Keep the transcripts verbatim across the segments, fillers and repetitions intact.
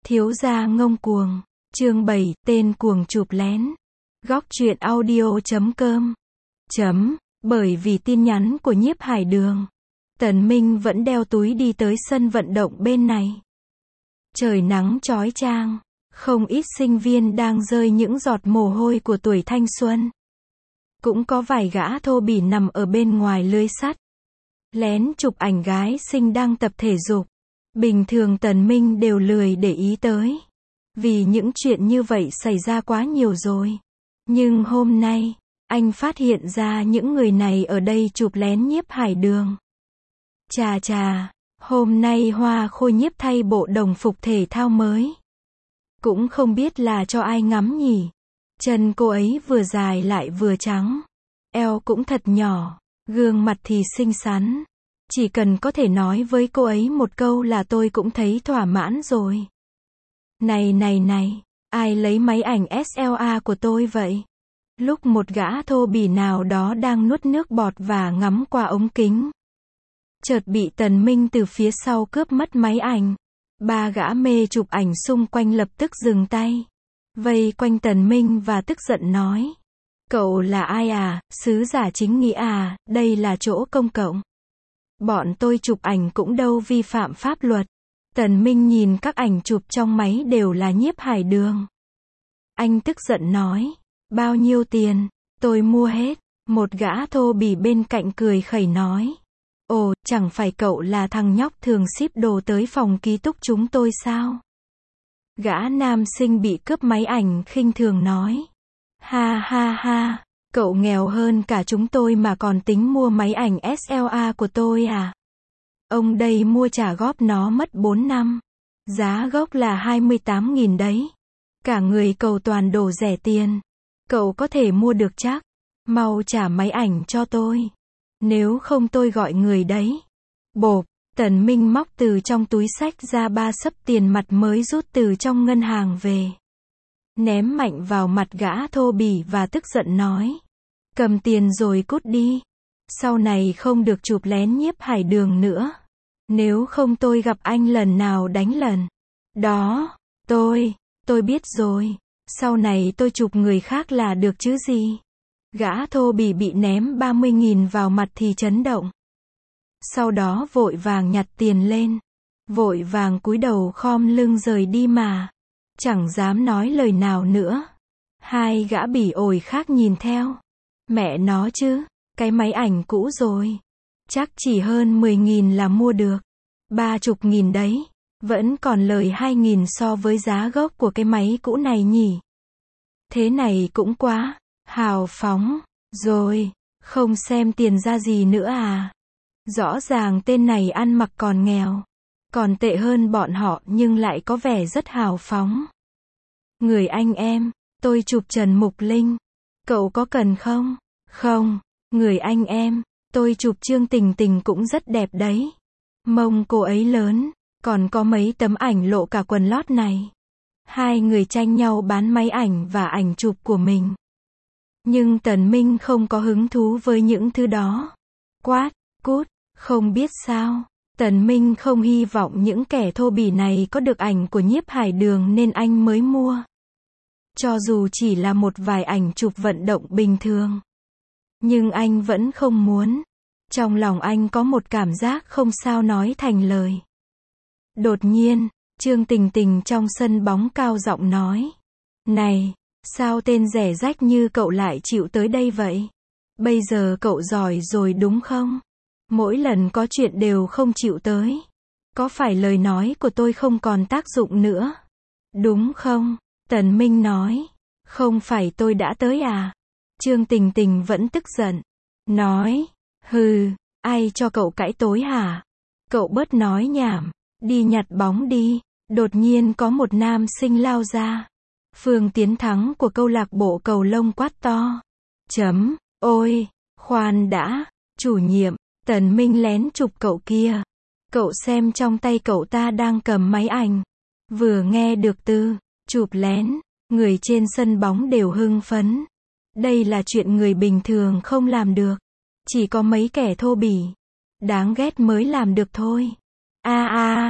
Thiếu gia ngông cuồng. Chương bảy, tên cuồng chụp lén. Góc truyện audio chấm com. Chấm, bởi vì tin nhắn của Nhiếp Hải Đường, Tần Minh vẫn đeo túi đi tới sân vận động bên này. Trời nắng chói chang, không ít sinh viên đang rơi những giọt mồ hôi của tuổi thanh xuân. Cũng có vài gã thô bỉ nằm ở bên ngoài lưới sắt, lén chụp ảnh gái xinh đang tập thể dục. Bình thường Tần Minh đều lười để ý tới, vì những chuyện như vậy xảy ra quá nhiều rồi. Nhưng hôm nay, anh phát hiện ra những người này ở đây chụp lén Nhiếp Hải Đường. Chà chà, hôm nay Hoa Khôi Nhiếp thay bộ đồng phục thể thao mới. Cũng không biết là cho ai ngắm nhỉ. Chân cô ấy vừa dài lại vừa trắng, eo cũng thật nhỏ, gương mặt thì xinh xắn. Chỉ cần có thể nói với cô ấy một câu là tôi cũng thấy thỏa mãn rồi. Này này này, ai lấy máy ảnh ét lờ a của tôi vậy? Lúc một gã thô bỉ nào đó đang nuốt nước bọt và ngắm qua ống kính, chợt bị Tần Minh từ phía sau cướp mất máy ảnh. Ba gã mê chụp ảnh xung quanh lập tức dừng tay, vây quanh Tần Minh và tức giận nói: Cậu là ai à, sứ giả chính nghĩa à, đây là chỗ công cộng. Bọn tôi chụp ảnh cũng đâu vi phạm pháp luật. Tần Minh nhìn các ảnh chụp trong máy đều là Nhiếp Hải Đường. Anh tức giận nói: Bao nhiêu tiền? Tôi mua hết. Một gã thô bỉ bên cạnh cười khẩy nói: Ồ, chẳng phải cậu là thằng nhóc thường ship đồ tới phòng ký túc chúng tôi sao? Gã nam sinh bị cướp máy ảnh khinh thường nói: Ha ha ha, cậu nghèo hơn cả chúng tôi mà còn tính mua máy ảnh ét lờ a của tôi à? Ông đây mua trả góp nó mất bốn năm. Giá gốc là hai mươi tám nghìn đấy. Cả người cậu toàn đồ rẻ tiền. Cậu có thể mua được chắc. Mau trả máy ảnh cho tôi. Nếu không tôi gọi người đấy. Bộp, Tần Minh móc từ trong túi xách ra ba xấp tiền mặt mới rút từ trong ngân hàng về. Ném mạnh vào mặt gã thô bỉ và tức giận nói: Cầm tiền rồi cút đi. Sau này không được chụp lén Nhiếp Hải Đường nữa. Nếu không tôi gặp anh lần nào đánh lần. Đó, tôi, tôi biết rồi. Sau này tôi chụp người khác là được chứ gì. Gã thô bỉ bị ném ba mươi nghìn vào mặt thì chấn động. Sau đó vội vàng nhặt tiền lên. Vội vàng cúi đầu khom lưng rời đi mà. Chẳng dám nói lời nào nữa. Hai gã bỉ ổi khác nhìn theo. Mẹ nó chứ, cái máy ảnh cũ rồi. Chắc chỉ hơn mười nghìn là mua được. Ba chục nghìn đấy. Vẫn còn lời hai nghìn so với giá gốc của cái máy cũ này nhỉ. Thế này cũng quá hào phóng rồi, không xem tiền ra gì nữa à. Rõ ràng tên này ăn mặc còn nghèo, còn tệ hơn bọn họ nhưng lại có vẻ rất hào phóng. Người anh em, tôi chụp Trần Mục Linh. Cậu có cần không? Không. Người anh em, tôi chụp Trương Tình Tình cũng rất đẹp đấy. Mông cô ấy lớn, còn có mấy tấm ảnh lộ cả quần lót này. Hai người tranh nhau bán máy ảnh và ảnh chụp của mình. Nhưng Tần Minh không có hứng thú với những thứ đó. Quát, cút, không biết sao. Tần Minh không hy vọng những kẻ thô bỉ này có được ảnh của Nhiếp Hải Đường nên anh mới mua. Cho dù chỉ là một vài ảnh chụp vận động bình thường. Nhưng anh vẫn không muốn. Trong lòng anh có một cảm giác không sao nói thành lời. Đột nhiên, Trương Tình Tình trong sân bóng cao giọng nói: Này, sao tên rẻ rách như cậu lại chịu tới đây vậy? Bây giờ cậu giỏi rồi đúng không? Mỗi lần có chuyện đều không chịu tới. Có phải lời nói của tôi không còn tác dụng nữa? Đúng không? Tần Minh nói: Không phải tôi đã tới à? Trương Tình Tình vẫn tức giận. Nói: Hừ, ai cho cậu cãi tối hả? Cậu bớt nói nhảm, đi nhặt bóng đi. Đột nhiên có một nam sinh lao ra. Phương Tiến Thắng của câu lạc bộ cầu lông quát to. Chấm, ôi, khoan đã, chủ nhiệm, Tần Minh lén chụp cậu kia. Cậu xem trong tay cậu ta đang cầm máy ảnh. Vừa nghe được từ chụp lén, người trên sân bóng đều hưng phấn. Đây là chuyện người bình thường không làm được. Chỉ có mấy kẻ thô bỉ, đáng ghét mới làm được thôi. A a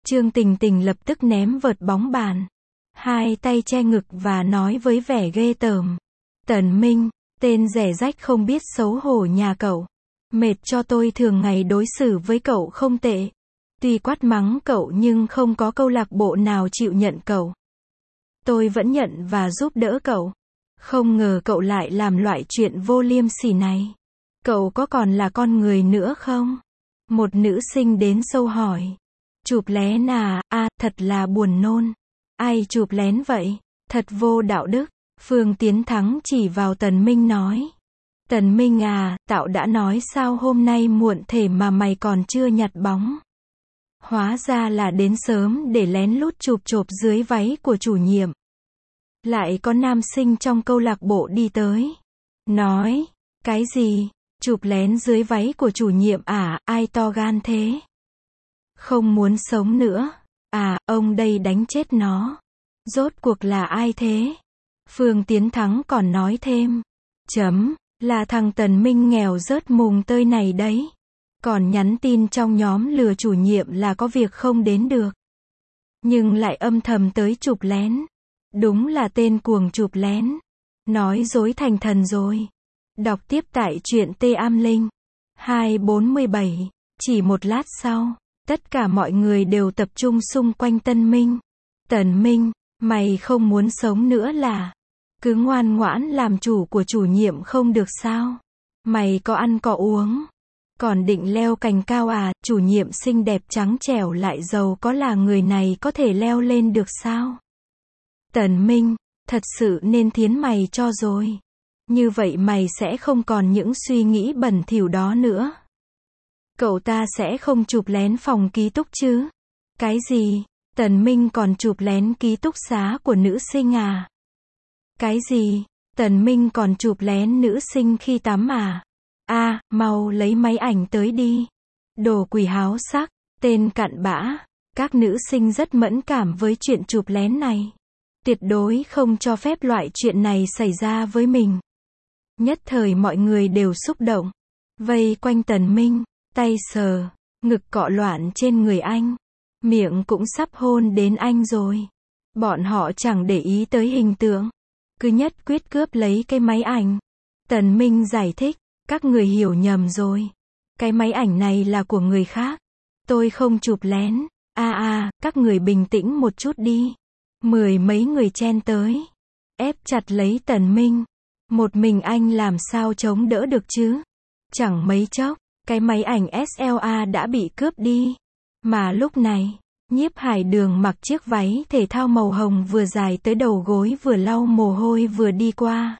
Trương Tình Tình lập tức ném vợt bóng bàn. Hai tay che ngực và nói với vẻ ghê tởm. Tần Minh, tên rẻ rách không biết xấu hổ nhà cậu. Mệt cho tôi thường ngày đối xử với cậu không tệ. Tuy quát mắng cậu nhưng không có câu lạc bộ nào chịu nhận cậu. Tôi vẫn nhận và giúp đỡ cậu. Không ngờ cậu lại làm loại chuyện vô liêm sỉ này. Cậu có còn là con người nữa không? Một nữ sinh đến sâu hỏi. Chụp lén à, a, à, thật là buồn nôn. Ai chụp lén vậy? Thật vô đạo đức. Phương Tiến Thắng chỉ vào Tần Minh nói. Tần Minh à, tao đã nói sao hôm nay muộn thế mà mày còn chưa nhặt bóng. Hóa ra là đến sớm để lén lút chụp chộp dưới váy của chủ nhiệm. Lại có nam sinh trong câu lạc bộ đi tới. Nói, cái gì? Chụp lén dưới váy của chủ nhiệm à, ai to gan thế? Không muốn sống nữa. À, ông đây đánh chết nó. Rốt cuộc là ai thế? Phương Tiến Thắng còn nói thêm. Chấm, là thằng Tần Minh nghèo rớt mùng tơi này đấy. Còn nhắn tin trong nhóm lừa chủ nhiệm là có việc không đến được. Nhưng lại âm thầm tới chụp lén. Đúng là tên cuồng chụp lén. Nói dối thành thần rồi. Đọc tiếp tại truyện Tê Am Linh. hai bốn bảy. Chỉ một lát sau, tất cả mọi người đều tập trung xung quanh Tân Minh. Tần Minh, mày không muốn sống nữa là? Cứ ngoan ngoãn làm chủ của chủ nhiệm không được sao? Mày có ăn có uống. Còn định leo cành cao à, chủ nhiệm xinh đẹp trắng trẻo lại giàu có là người này có thể leo lên được sao? Tần Minh, thật sự nên thiến mày cho rồi. Như vậy mày sẽ không còn những suy nghĩ bẩn thỉu đó nữa. Cậu ta sẽ không chụp lén phòng ký túc chứ? Cái gì? Tần Minh còn chụp lén ký túc xá của nữ sinh à? Cái gì? Tần Minh còn chụp lén nữ sinh khi tắm à? A, à, mau lấy máy ảnh tới đi. Đồ quỷ háo sắc, tên cặn bã. Các nữ sinh rất mẫn cảm với chuyện chụp lén này. Tuyệt đối không cho phép loại chuyện này xảy ra với mình. Nhất thời mọi người đều xúc động. Vây quanh Tần Minh, tay sờ, ngực cọ loạn trên người anh. Miệng cũng sắp hôn đến anh rồi. Bọn họ chẳng để ý tới hình tượng. Cứ nhất quyết cướp lấy cái máy ảnh. Tần Minh giải thích. Các người hiểu nhầm rồi. Cái máy ảnh này là của người khác. Tôi không chụp lén. A a, à, các người bình tĩnh một chút đi. Mười mấy người chen tới. Ép chặt lấy Tần Minh. Một mình anh làm sao chống đỡ được chứ? Chẳng mấy chốc, cái máy ảnh ét lờ a đã bị cướp đi. Mà lúc này, Nhiếp Hải Đường mặc chiếc váy thể thao màu hồng vừa dài tới đầu gối vừa lau mồ hôi vừa đi qua.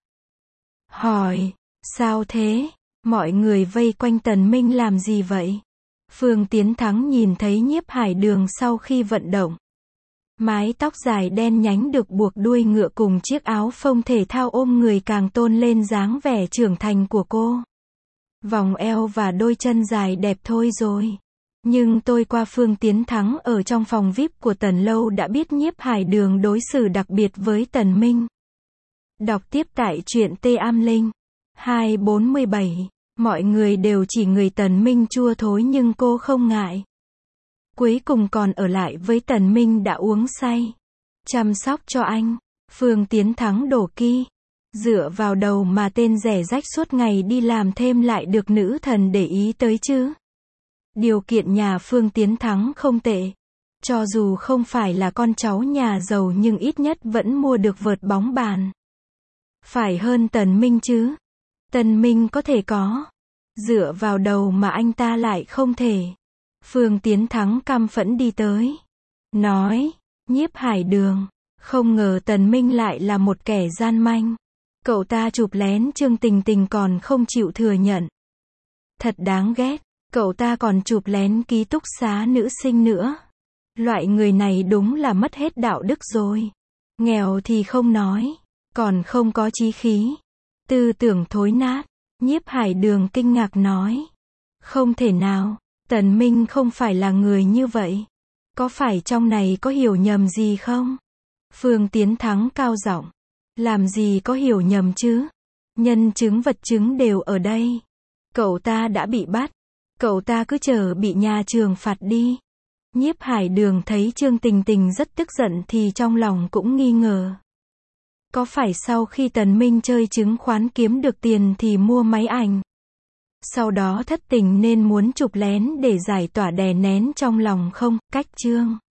Hỏi, sao thế? Mọi người vây quanh Tần Minh làm gì vậy? Phương Tiến Thắng nhìn thấy Nhiếp Hải Đường sau khi vận động. Mái tóc dài đen nhánh được buộc đuôi ngựa cùng chiếc áo phông thể thao ôm người càng tôn lên dáng vẻ trưởng thành của cô. Vòng eo và đôi chân dài đẹp thôi rồi. Nhưng tôi qua Phương Tiến Thắng ở trong phòng vi ai pi của Tần Lâu đã biết Nhiếp Hải Đường đối xử đặc biệt với Tần Minh. Đọc tiếp tại truyện Tê Am Linh. hai bốn bảy. Mọi người đều chỉ người Tần Minh chua thối nhưng cô không ngại. Cuối cùng còn ở lại với Tần Minh đã uống say. Chăm sóc cho anh. Phương Tiến Thắng đổ ki. Dựa vào đầu mà tên rẻ rách suốt ngày đi làm thêm lại được nữ thần để ý tới chứ. Điều kiện nhà Phương Tiến Thắng không tệ. Cho dù không phải là con cháu nhà giàu nhưng ít nhất vẫn mua được vợt bóng bàn. Phải hơn Tần Minh chứ. Tần Minh có thể có. Dựa vào đầu mà anh ta lại không thể. Phương Tiến Thắng căm phẫn đi tới. Nói, Nhiếp Hải Đường, không ngờ Tần Minh lại là một kẻ gian manh. Cậu ta chụp lén Trương Tình Tình còn không chịu thừa nhận. Thật đáng ghét, cậu ta còn chụp lén ký túc xá nữ sinh nữa. Loại người này đúng là mất hết đạo đức rồi. Nghèo thì không nói, còn không có chí khí. Tư tưởng thối nát. Nhiếp Hải Đường kinh ngạc nói. Không thể nào, Tần Minh không phải là người như vậy. Có phải trong này có hiểu nhầm gì không? Phương Tiến Thắng cao giọng. Làm gì có hiểu nhầm chứ? Nhân chứng vật chứng đều ở đây. Cậu ta đã bị bắt. Cậu ta cứ chờ bị nhà trường phạt đi. Nhiếp Hải Đường thấy Trương Tình Tình rất tức giận thì trong lòng cũng nghi ngờ. Có phải sau khi Tần Minh chơi chứng khoán kiếm được tiền thì mua máy ảnh? Sau đó thất tình nên muốn chụp lén để giải tỏa đè nén trong lòng không? Cách chương